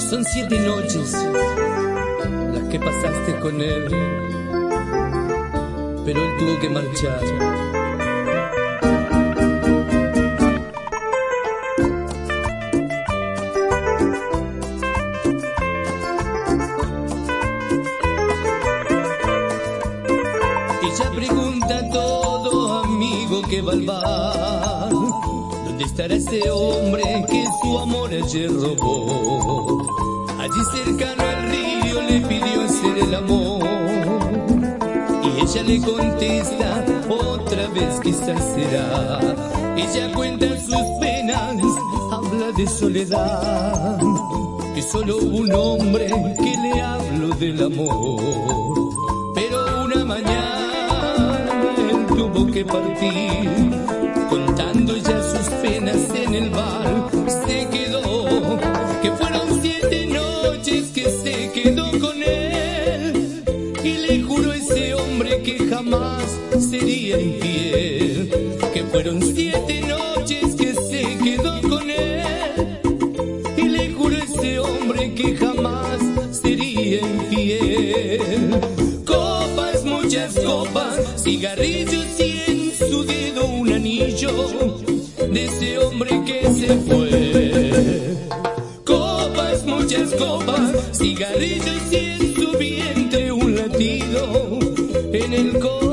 Son 7 noches las que pasaste con él, pero él tuvo que marchar. Ella pregunta a todo amigo que va al bar: ¿dónde estará ese hombre que su amor ayer robó? Allí cercano al río le pidió hacer el amor, y ella le contesta: otra vez quizás será. Ella cuenta sus penas, habla de soledad, que solo hubo un hombre que le habló del amor. Pero una mañana él tuvo que partir, contando ya sus penas en el bar. Se quedó, que fueron 7 noches que se quedó con él, y le juró ese hombre que jamás sería infiel. Que fueron 7 noches que se quedó con él, y le juró ese hombre que jamás sería infiel. Copas, muchas copas, cigarrillos y en su dedo un anillo de ese hombre que se fue. Copas, muchas copas, cigarrillos y en su vientre un latido en el corazón.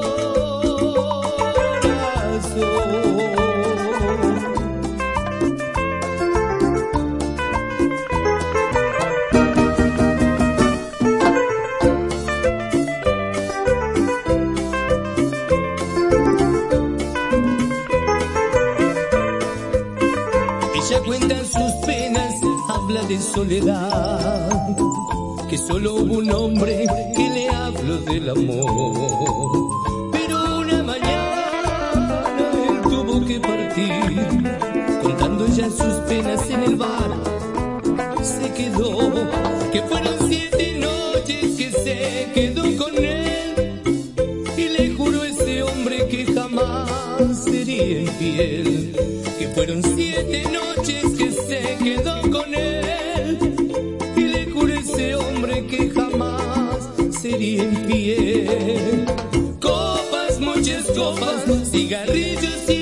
Ella cuenta sus penas, habla de soledad, que solo hubo un hombre que le habló del amor. Pero una mañana él tuvo que partir, contando ya sus penas en el bar. Se quedó, que fueron 7 noches que se quedó con él, y le juró ese hombre que jamás sería infiel. Que fueron 7 noches que se quedó con él, y le juró ese hombre que jamás sería infiel. Copas, muchas copas, cigarrillos y